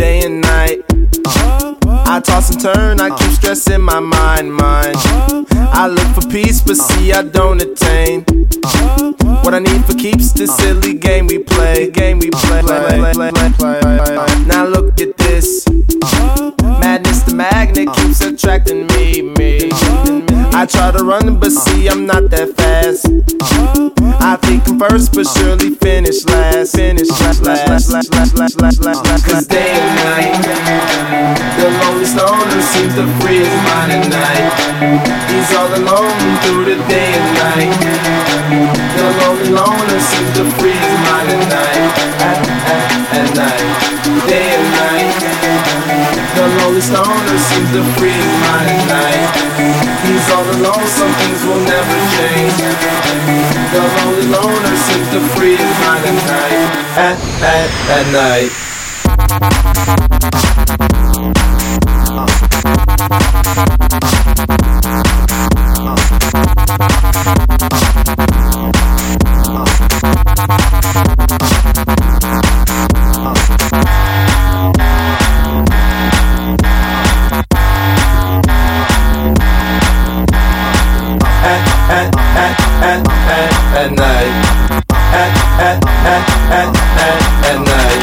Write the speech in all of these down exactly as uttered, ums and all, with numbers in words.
day and night. I toss and turn, I keep stressing my mind, mind. I look for peace, but see I don't attain. What I need for keeps this silly game we play. Game we play. Now look at this. Madness, the magnet keeps attracting me, me. I try to run, but see I'm not that fast. I think I'm first, but surely finish last. Finish last, last, last, last, last, last, last. Cause day and night, the lonely stoner seems to free his mind at night. He's all alone through the day and night. The lonely loner seems to free his mind at night. At, at, at night, day and night. The lonely stoner seems to free his mind at night. He's all alone, some things will never change. The lonely loner seems to free his mind at night. At, at, at night. At night, at, at, at, at, at, at night.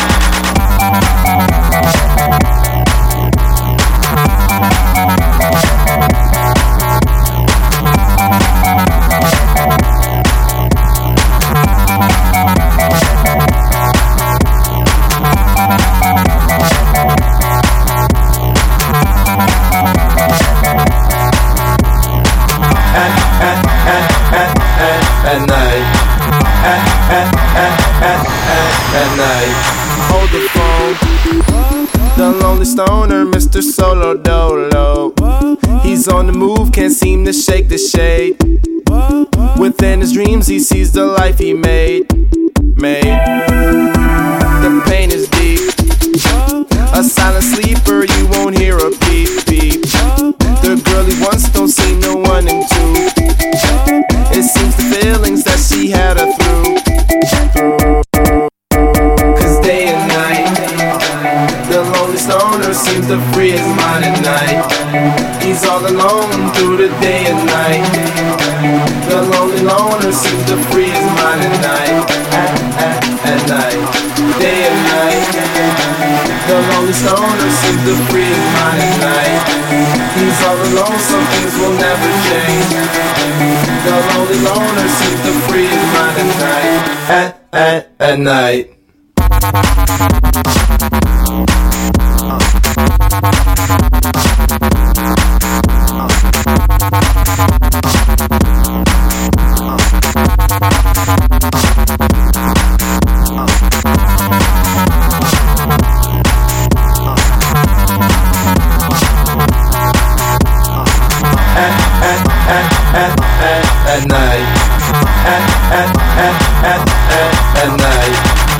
At, at, at, at, at night. At, at, at, at, at, at night. Hold the phone. The lonely stoner, Mister Solo Dolo. He's on the move, can't seem to shake the shade. Within his dreams, he sees the life he made. Made. The pain is deep. A silent sleeper, you won't hear a beep, beep. The girl he wants don't see no one in two. It seems the feelings that she had her through. Cause day and night, the lonely stoner seems to free his mind at night. He's all alone through the day and night. The lonely loner seems to free his mind at night. At, at, at night, day and night. The lonely stoner seems to free his mind at night. He's all alone, some things will never change. The lonely loner seems to free his mind at night. At, at, at night. At night, at, at, at, at, at, at night.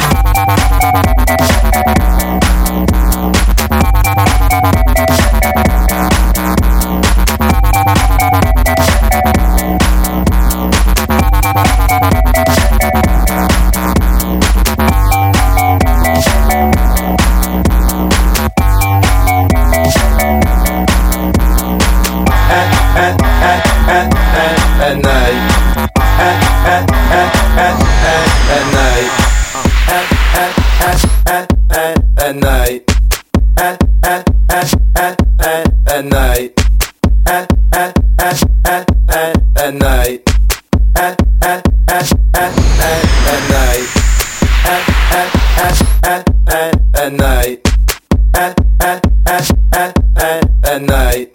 At, at, at, at, at, at night. At, at, at, at, at, at night. At, at, at, at, at, at night. At, at, at, at, at, at night. At, at, at, at, at, at night. At, at, at, at, at, at night. At, at, at, at, at, at night. At, at, at, at, at, at night.